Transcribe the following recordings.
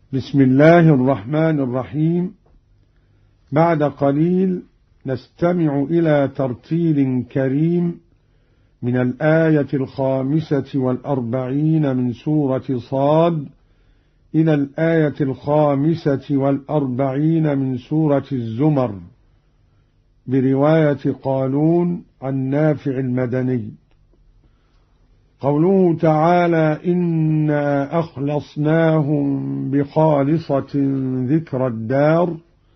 بسم الله الرحمن الرحيم. بعد قليل نستمع إلى ترتيل كريم من الآية 45 من سورة صاد إلى الآية 45 من سورة الزمر برواية قالون عن نافع المدني. قوله تعالى: إنا أخلصناهم بخالصة ذكر الدار.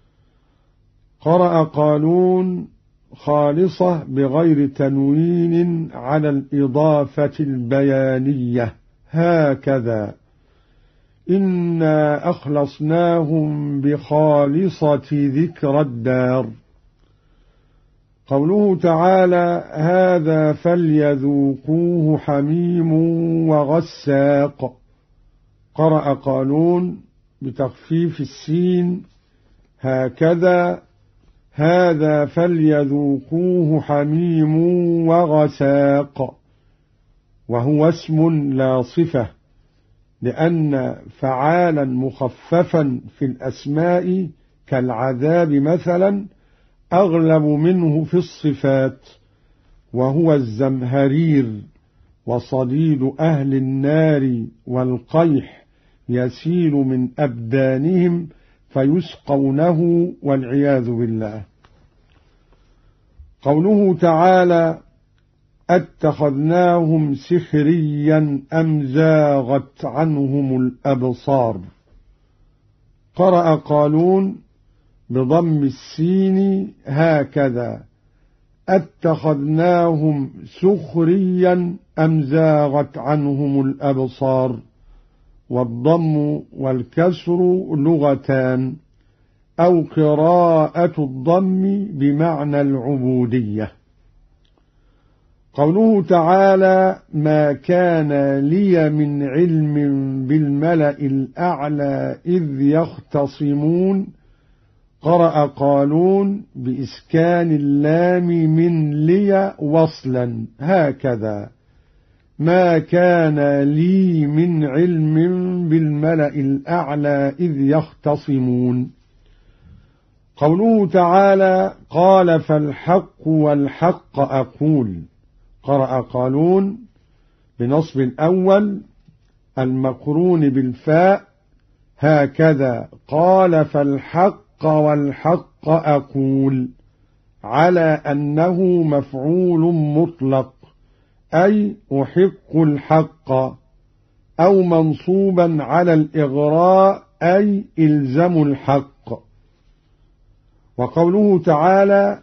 قرأ قالون خالصة بغير تنوين على الإضافة البيانية هكذا: إنا أخلصناهم بخالصة ذكر الدار. قوله تعالى: هذا فليذوقوه حميم وغساق. قرأ قالون بتخفيف السين هكذا: هذا فليذوقوه حميم وغساق، وهو اسم لا صفة، لأن فعالا مخففا في الأسماء كالعذاب مثلا أغلب منه في الصفات، وهو الزمهرير وصديد أهل النار والقيح يسيل من أبدانهم فيسقونه والعياذ بالله. قوله تعالى: اتخذناهم سخريا أم زاغت عنهم الأبصار. قرأ قالون بضم السين هكذا: اتخذناهم سخريا أم زاغت عنهم الأبصار، والضم والكسر لغتان، أو قراءة الضم بمعنى العبودية. قوله تعالى: ما كان لي من علم بالملأ الأعلى إذ يختصمون. قرأ قالون بإسكان اللام من لي وصلا هكذا: ما كان لي من علم بالملأ الأعلى إذ يختصمون. قوله تعالى: قال فالحق والحق أقول. قرأ قالون بنصب الأول المقرون بالفاء هكذا: قال فالحق والحق أقول، على أنه مفعول مطلق، أي أحق الحق، أو منصوبا على الإغراء، أي إلزم الحق. وقوله تعالى: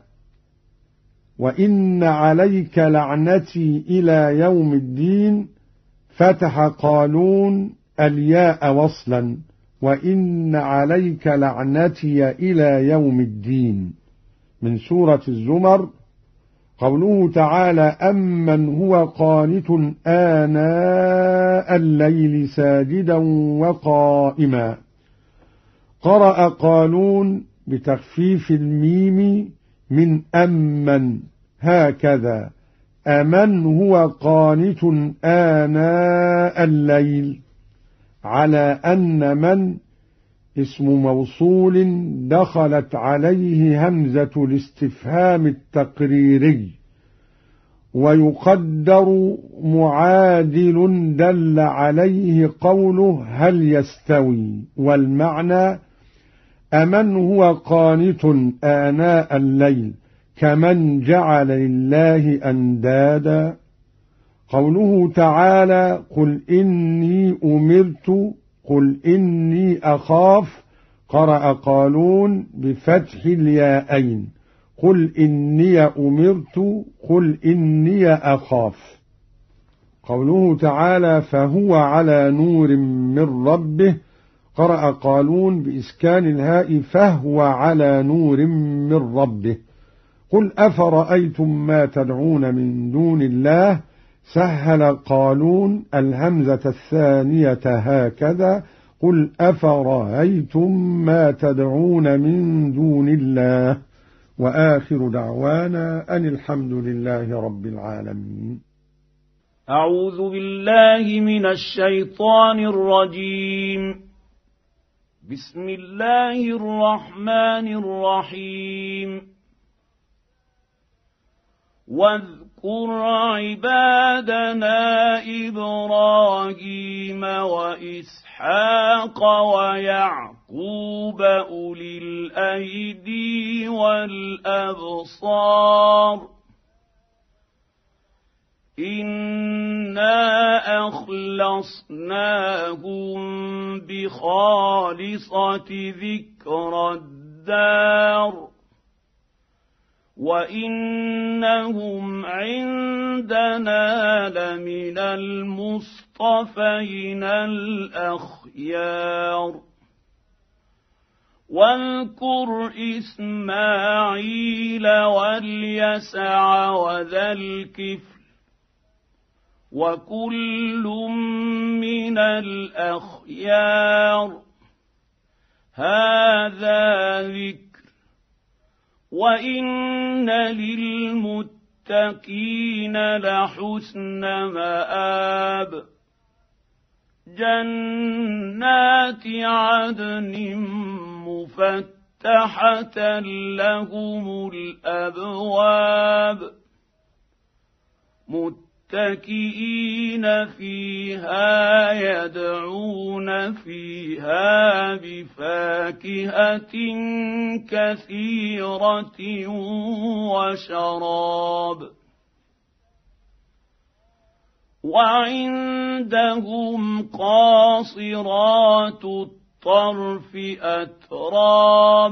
وإن عليك لعنتي إلى يوم الدين. فتح قالون الياء وصلا: وإن عليك لعنتي إلى يوم الدين، من سورة الزمر. قوله تعالى: أمن هو قانت آناء الليل ساجدا وقائما. قرأ قالون بتخفيف الميم من أمن هكذا: أمن هو قانت آناء الليل، على أن من اسم موصول دخلت عليه همزة الاستفهام التقريري، ويقدر معادل دل عليه قوله هل يستوي، والمعنى أمن هو قانت آناء الليل كمن جعل لله أندادا. قوله تعالى: قل إني أمرت، قل إني أخاف. قرأ قالون بفتح الياءين: قل إني أمرت، قل إني أخاف. قوله تعالى: فهو على نور من ربه. قرأ قالون بإسكان الهاء: فهو على نور من ربه. قل أفرأيتم ما تدعون من دون الله. سهل قالون الهمزة الثانية هكذا: قل أفرأيتم ما تدعون من دون الله. وآخر دعوانا أن الحمد لله رب العالمين. أعوذ بالله من الشيطان الرجيم. بسم الله الرحمن الرحيم واذكر عبادنا إبراهيم وإسحاق ويعقوب أولي الأيدي والأبصار إنا أخلصناهم بخالصة ذكر الدار وإنهم عندنا لمن المصطفين الأخيار واذكر إسماعيل واليسع وذا الكفل وكل من الأخيار هذا ذكر وإن للمتقين لحسن مآب جنات عدن مفتحة لهم الأبواب متكئين فيها يدعون فيها بفاكهة كثيرة وشراب وعندهم قاصرات الطرف أتراب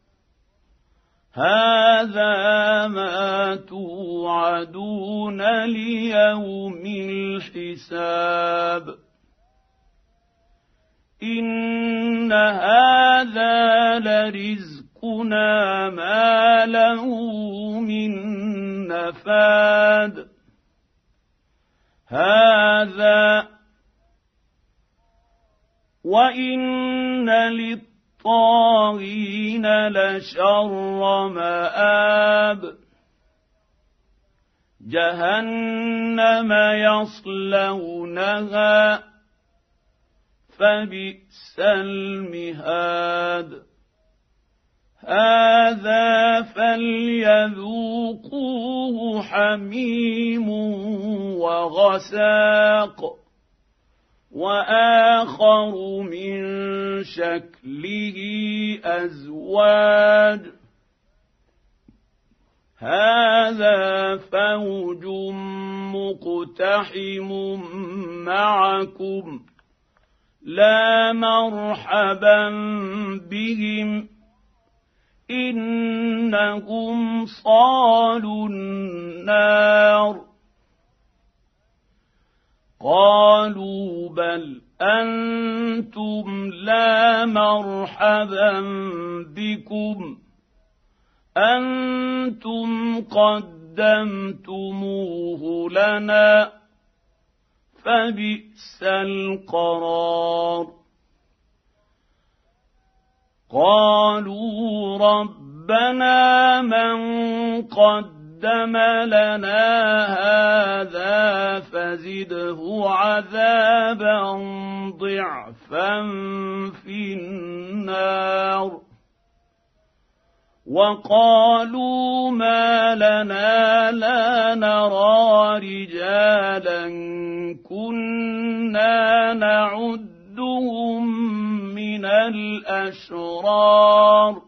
هذا ما توعدون ليوم الحساب إن هذا لرزقنا ما له من نفاد هذا وإن للطاغين لشر مآب جهنم يصلونها فبئس المهاد هذا فليذوقوه حميم وغساق وآخر من شكله أزواج هذا فوج مقتحم معكم لا مرحبا بهم إنهم صالوا النار قالوا بل أنتم لا مرحبا بكم أنتم قدمتموه لنا فبئس القرار قالوا ربنا من قدم لنا هذا فزده عذابا ضعفا في النار وقالوا ما لنا لا نرى رجالا كنا نعدهم من الأشرار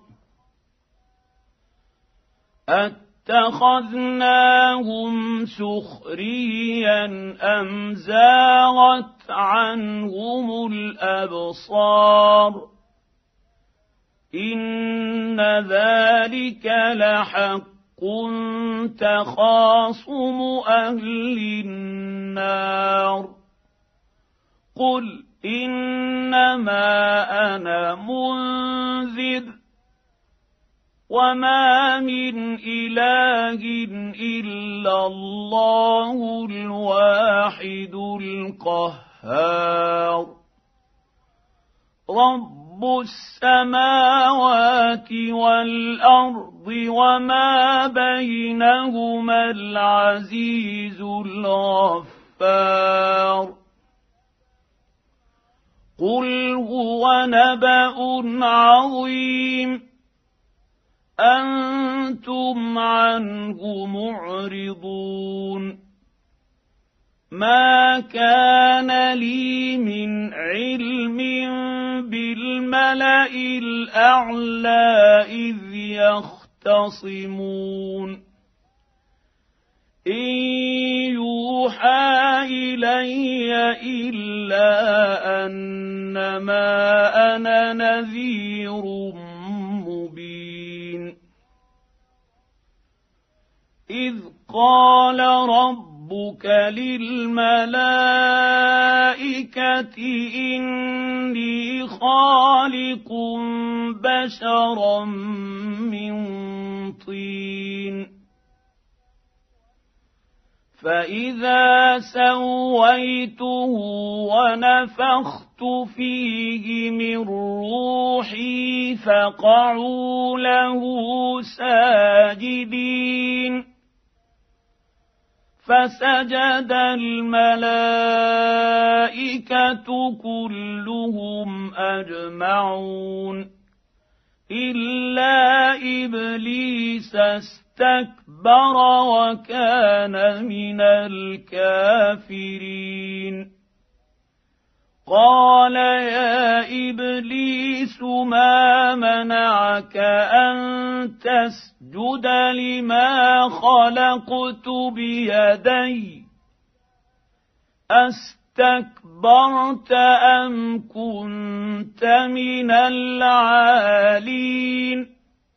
أتخذناهم سخريا أم زاغت عنهم الأبصار إن ذلك لحق تخاصم أهل النار قل إنما أنا منذر وما من إله إلا الله الواحد القهار رب السماوات والأرض وما بينهما العزيز الغفار قل هو نبأ عظيم أنتم عنه معرضون ما كان لي من علم بالملأ الأعلى إذ يختصمون إن يوحى إلي إلا أنما أنا نذير مبين إذ قال ربك للملائكة إني خالق بشرا من طين فإذا سويته ونفخت فيه من روحي فقعوا له ساجدين فسجد الملائكة كلهم أجمعون إلا إبليس استكبر وكان من الكافرين قال يا إبليس ما منعك أن تسجد لما خلقت بيدي أستكبرت أم كنت من العالين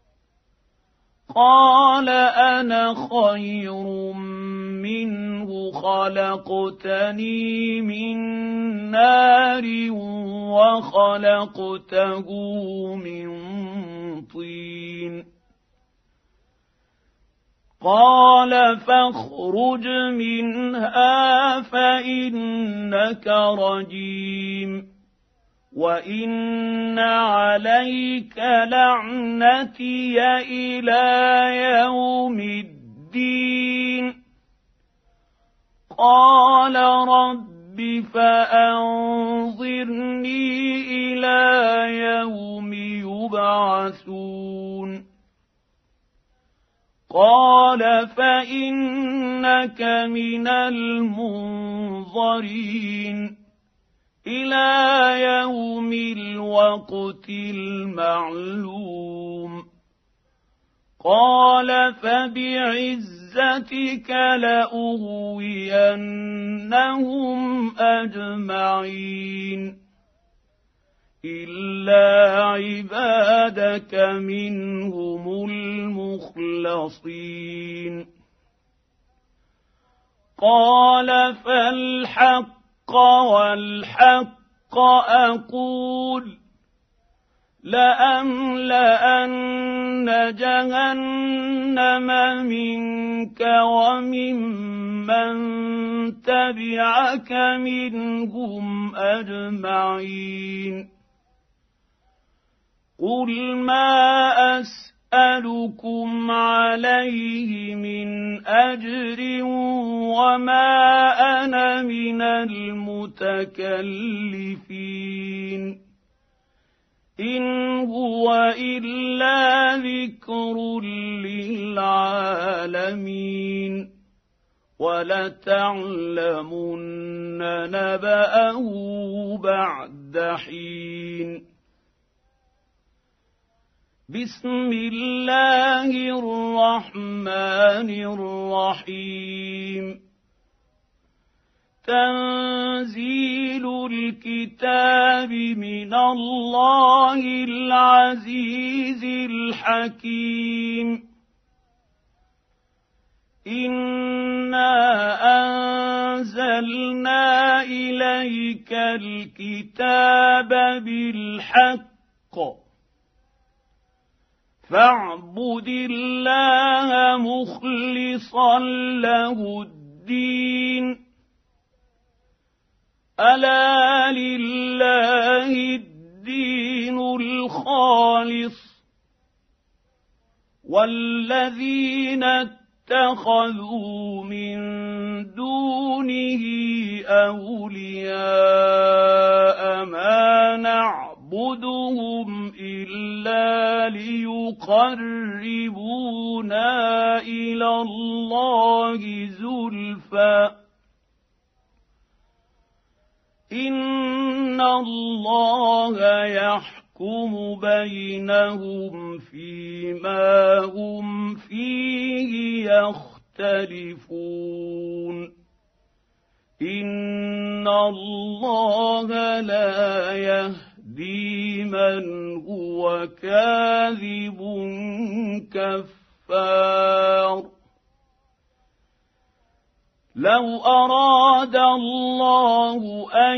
قال أنا خير منه خلقتني من نار وخلقته من طين قال فاخرج منها فإنك رجيم وإن عليك لعنتي إلى يوم الدين قال رب فأنظرني إلى يوم يبعثون قال فإنك من المنظرين إلى يوم الوقت المعلوم قال فبعزتك لأغوينهم أجمعين إلا عبادك منهم المخلصين قال فالحق والحق أقول لأملأن جهنم منك وممن تبعك منهم أجمعين قل ما أسألكم عليه من أجر وما أنا من المتكلفين إن هو إلا ذكر للعالمين ولتعلمن نبأه بعد حين بسم الله الرحمن الرحيم تنزيل الكتاب من الله العزيز الحكيم إنا أنزلنا إليك الكتاب بالحق فاعبد الله مخلصا له الدين ألا لله الدين الخالص والذين اتخذوا من دونه أولياء ما نعبدهم إلا ليقربونا إلى الله زلفى إن الله يحكم بينهم فيما هم فيه يختلفون إن الله لا يهدي من هو كاذب كفار لو أراد الله أن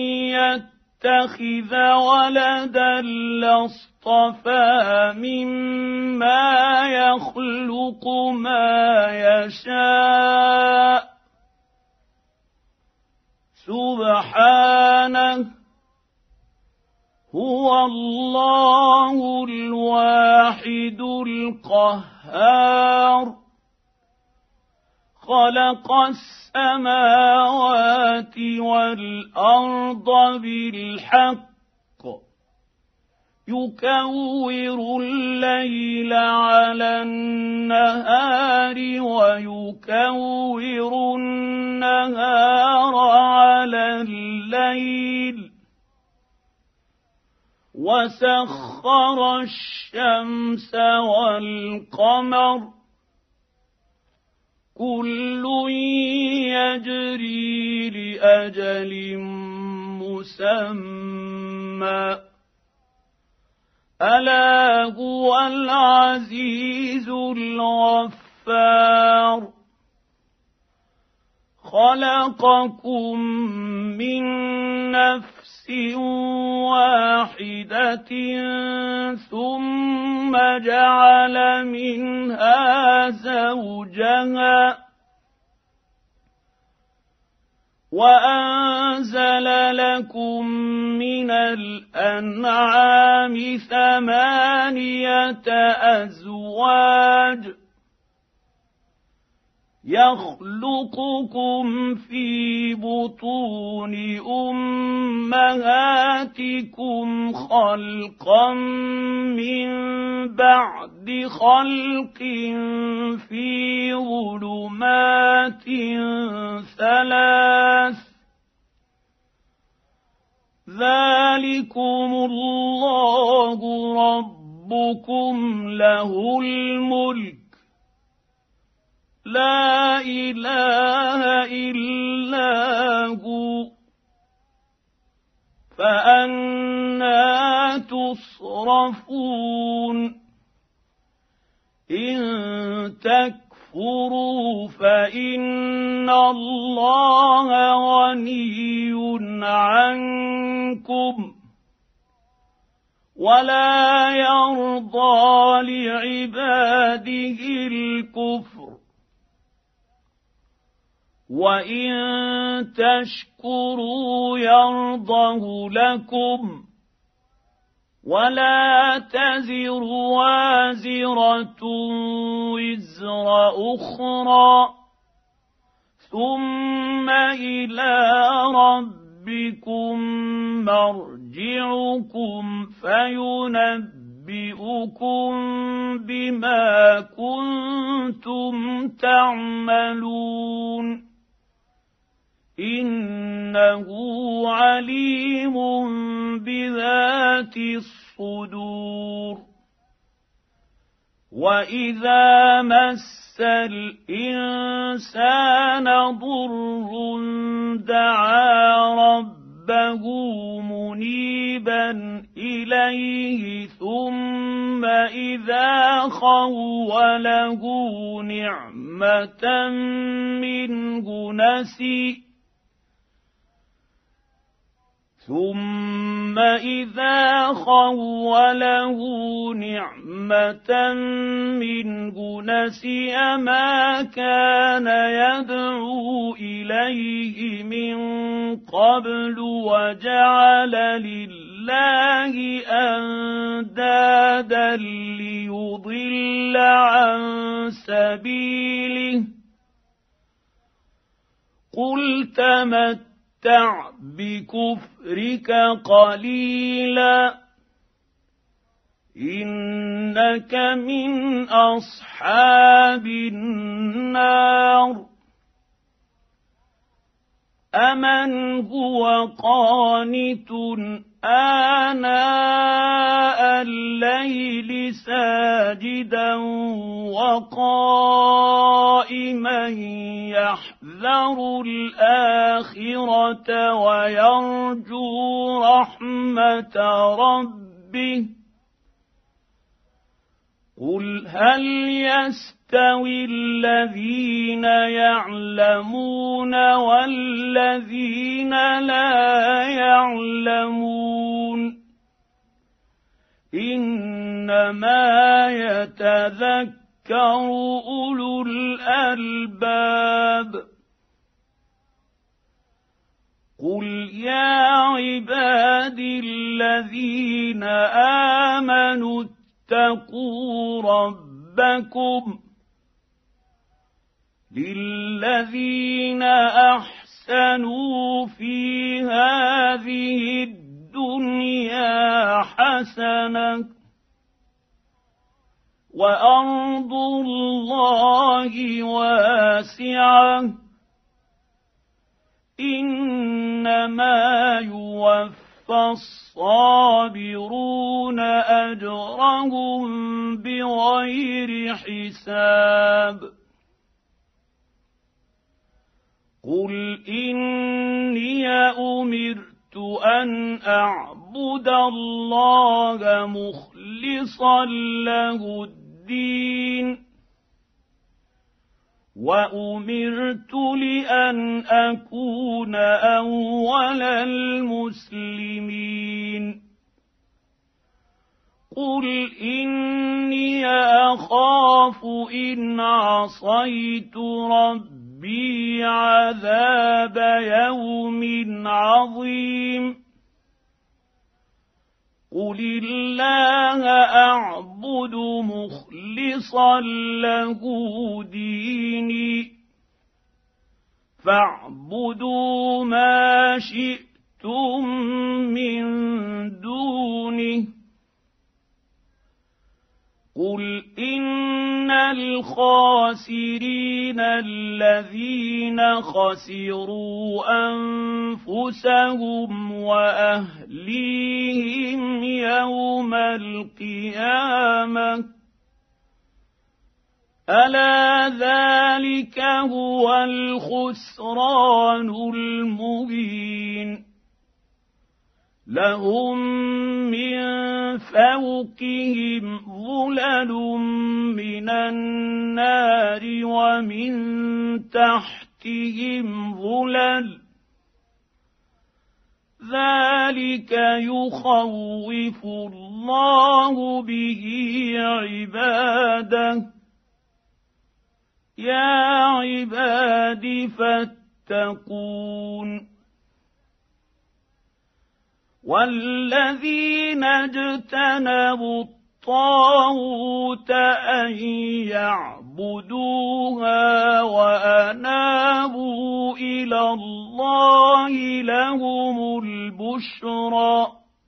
يتخذ ولدا لاصطفى مما يخلق ما يشاء سبحانه هو الله الواحد القهار خلق السماوات والأرض بالحق يكور الليل على النهار ويكور النهار على الليل وسخر الشمس والقمر كل يجري لأجل مسمى ألا هو العزيز الغفار خلقكم من نفس واحدة ثم جعل منها زوجها وأنزل لكم من الأنعام 8 أزواج يخلقكم في بطون أمهاتكم خلقا من بعد خلق في ظلمات 3 ذلكم الله ربكم له الملك لا إله إلا هو فأنى تصرفون إن تكفروا فإن الله غني عنكم ولا يرضى لعباده الكفر وإن تشكروا يرضه لكم ولا تزر وازرة وزر أخرى ثم إلى ربكم مرجعكم فينبئكم بما كنتم تعملون إنه عليم بذات الصدور وإذا مس الإنسان ضر دعا ربه منيبا إليه ثم إذا خوله نعمة منه نسي ما كان يدعو إليه من قبل وجعل لله أندادا ليضل عن سبيله قل تمتع بكفرك قليلا إنك من أصحاب النار أمن هو قانت آناء الليل ساجدا وقائما يحذر الآخرة ويرجو رحمة ربه قل هل يستوي الذين يعلمون والذين لا يعلمون إنما يتذكر أولو الألباب قل يا عبادي الذين آمنوا اتقوا ربكم للذين أحسنوا في هذه الدنيا حسنة وأرض الله واسعة إنما يوفى الصابرون أجرهم بغير حساب قل إني أمرت أن أعبد الله مخلصا له الدين وأمرت لأن أكون أول المسلمين قل إني أخاف إن عصيت ربي عذاب يوم عظيم قل الله أعبد مخلصا له ديني فاعبدوا ما شئتم من دونه قل إن الخاسرين الذين خسروا أنفسهم وأهليهم يوم القيامة ألا ذلك هو الخسران المبين لهم من فوقهم ظلل من النار ومن تحتهم ظلل ذلك يخوف الله به عباده يا عباد فاتقون والذين اجتنبوا الطاغوت أن يعبدوها وأنابوا إلى الله لهم البشرى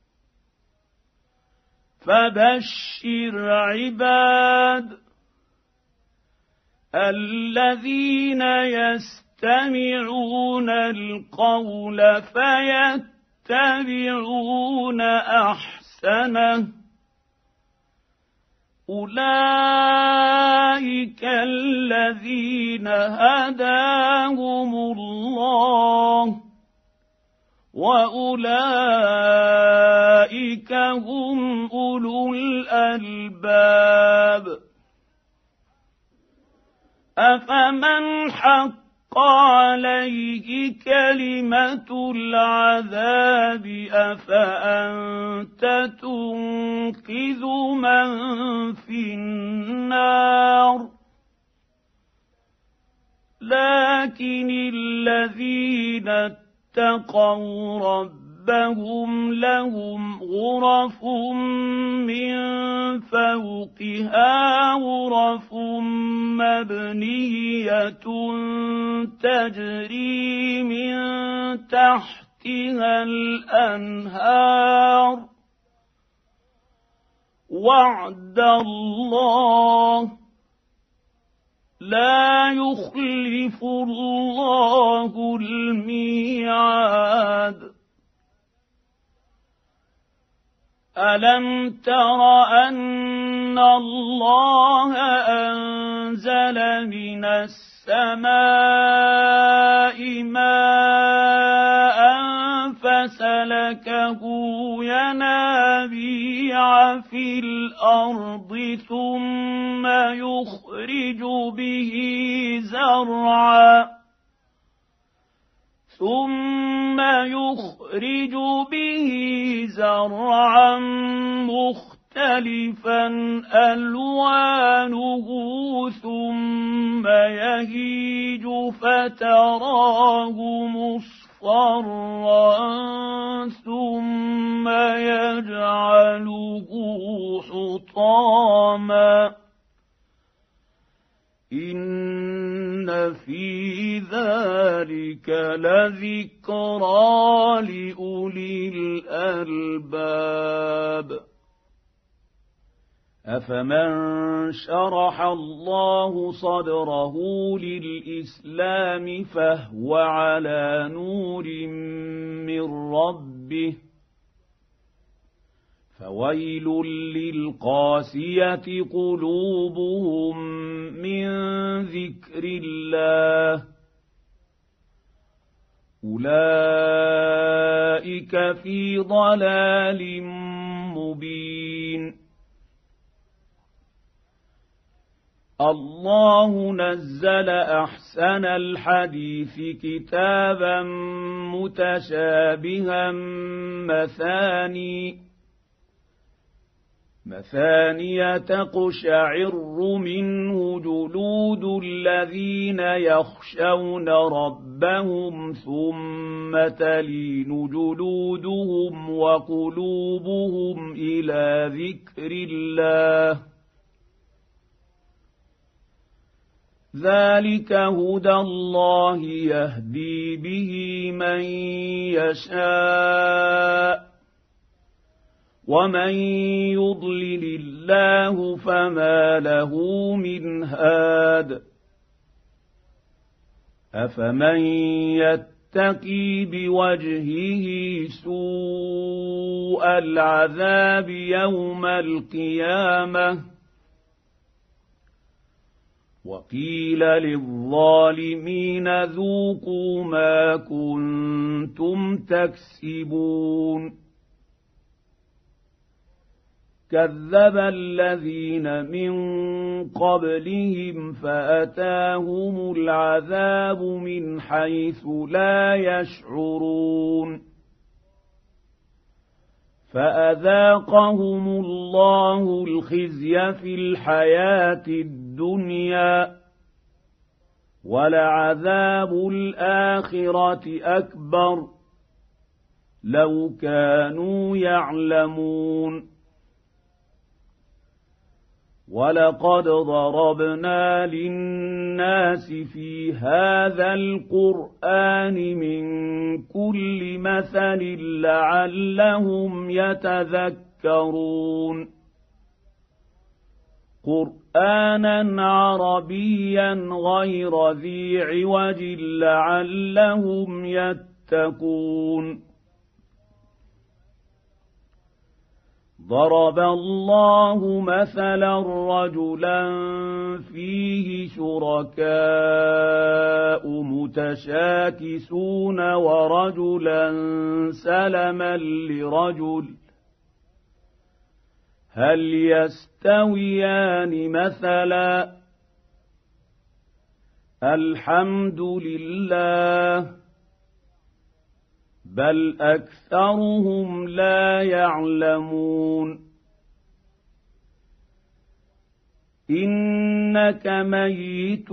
فبشر عباد الذين يستمعون القول فيتبعون أحسنه أولئك الذين هداهم الله وأولئك هم أولو الألباب أفمن حق عليه كلمة العذاب أفأنت تنقذ من في النار لكن الذين اتقوا ربهم ربهم لهم غرف من فوقها غرف مبنية تجري من تحتها الأنهار وعد الله لا يخلف الله الميعاد ألم تر أن الله أنزل من السماء ماء فسلكه ينابيع في الأرض ثم يخرج به زرعا مختلفا ألوانه ثم يهيج فتراه مصفرا ثم يجعله حطاما إن في ذلك لذكرى لأولي الألباب أفمن شرح الله صدره للإسلام فهو على نور من ربه فويل للقاسية قلوبهم من ذكر الله أولئك في ضلال مبين الله نزل أحسن الحديث كتابا متشابها مثانية تقشعر منه جلود الذين يخشون ربهم ثم تلين جلودهم وقلوبهم إلى ذكر الله ذلك هدى الله يهدي به من يشاء ومن يضلل الله فما له من هاد أفمن يتقي بوجهه سوء العذاب يوم القيامة وقيل للظالمين ذوقوا ما كنتم تكسبون كذب الذين من قبلهم فأتاهم العذاب من حيث لا يشعرون فأذاقهم الله الخزي في الحياة الدنيا ولعذاب الآخرة أكبر لو كانوا يعلمون ولقد ضربنا للناس في هذا القرآن من كل مثل لعلهم يتذكرون قرآنا عربيا غير ذي عوج لعلهم يتقون ضرب الله مثلا رجلا فيه شركاء متشاكسون ورجلا سلما لرجل هل يستويان مثلا الحمد لله بل أكثرهم لا يعلمون إنك ميت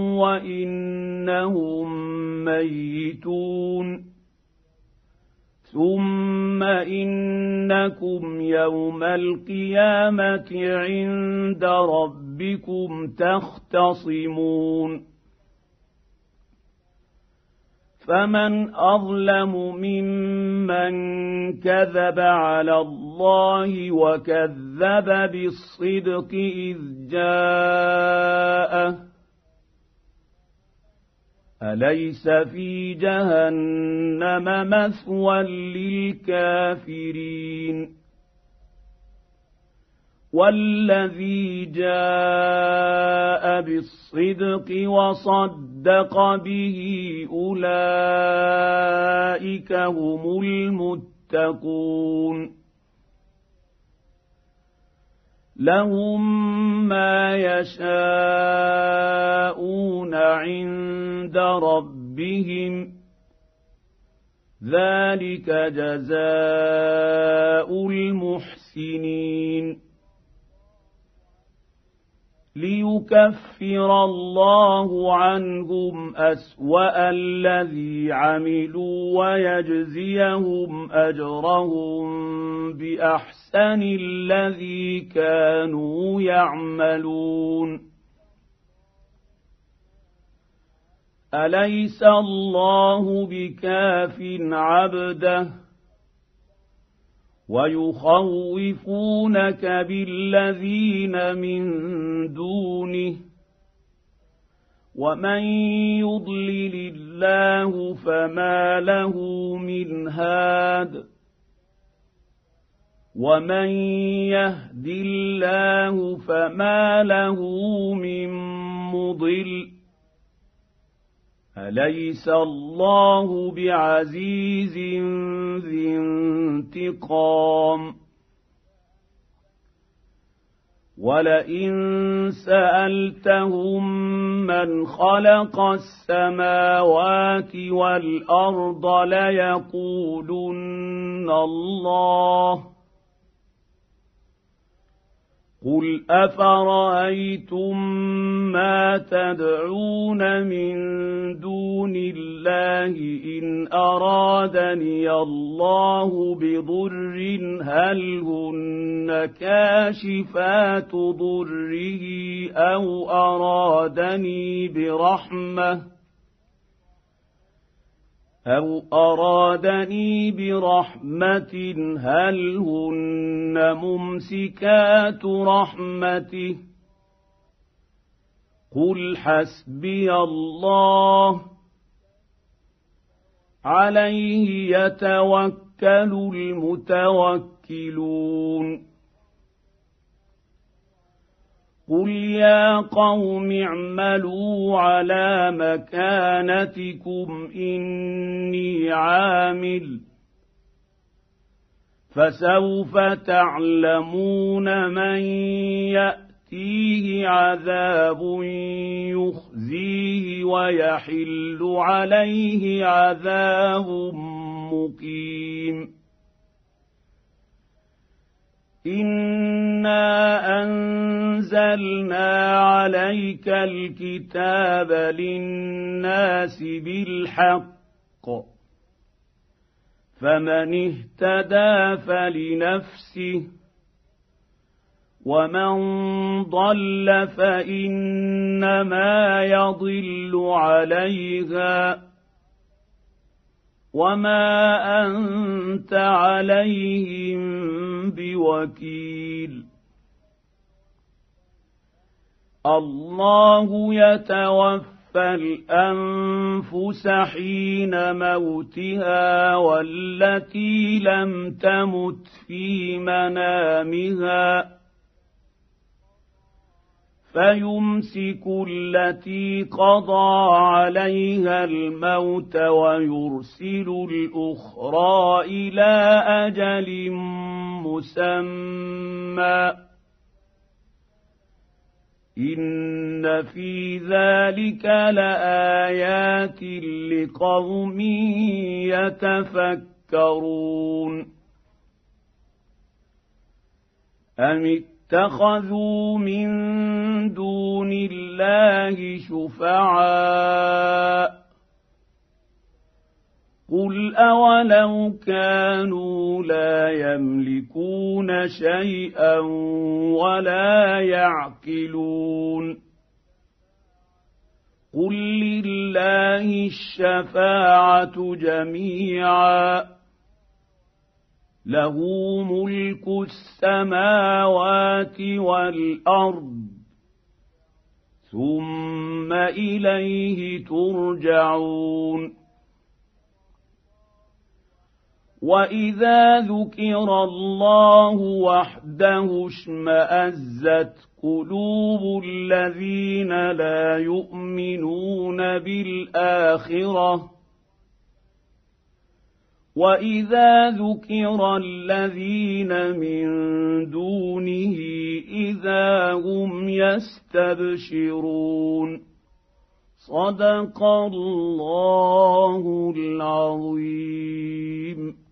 وإنهم ميتون ثم إنكم يوم القيامة عند ربكم تختصمون فمن أظلم ممن كذب على الله وكذب بالصدق إذ جاءه أليس في جهنم مثوى للكافرين والذي جاء بالصدق وصدق به أولئك هم المتقون لهم ما يشاءون عند ربهم ذلك جزاء المحسنين ليكفر الله عنهم أسوأ الذي عملوا ويجزيهم أجرهم بأحسن الذي كانوا يعملون أليس الله بكاف عبده ويخوفونك بالذين من دونه ومن يضلل الله فما له من هاد ومن يهد الله فما له من مضل أليس الله بعزيز ذي انتقام ولئن سألتهم من خلق السماوات والأرض ليقولن الله قل أفرأيتم ما تدعون من دون الله إن أرادني الله بضر هل هن كاشفات ضره أو أرادني برحمة هل هن ممسكات رحمته قل حسبي الله عليه يتوكل المتوكلون قل يا قوم اعملوا على مكانتكم إني عامل فسوف تعلمون من يأتيه عذاب يخزيه ويحل عليه عذاب مقيم إنا أنزلنا عليك الكتاب للناس بالحق فمن اهتدى فلنفسه ومن ضل فإنما يضل عليها وما أنت عليهم بوكيل الله يتوفى الأنفس حين موتها والتي لم تمت في منامها فيمسك التي قضى عليها الموت ويرسل الأخرى إلى أجل مسمى إن في ذلك لآيات لقوم يتفكرون أم اتخذوا من دون الله شفعاء قل أولو كانوا لا يملكون شيئا ولا يعقلون قل لله الشفاعة جميعا له ملك السماوات والأرض ثم إليه ترجعون وإذا ذكر الله وحده اشمأزت قلوب الذين لا يؤمنون بالآخرة وإذا ذكر الذين من دونه إذا هم يستبشرون صدق الله العظيم.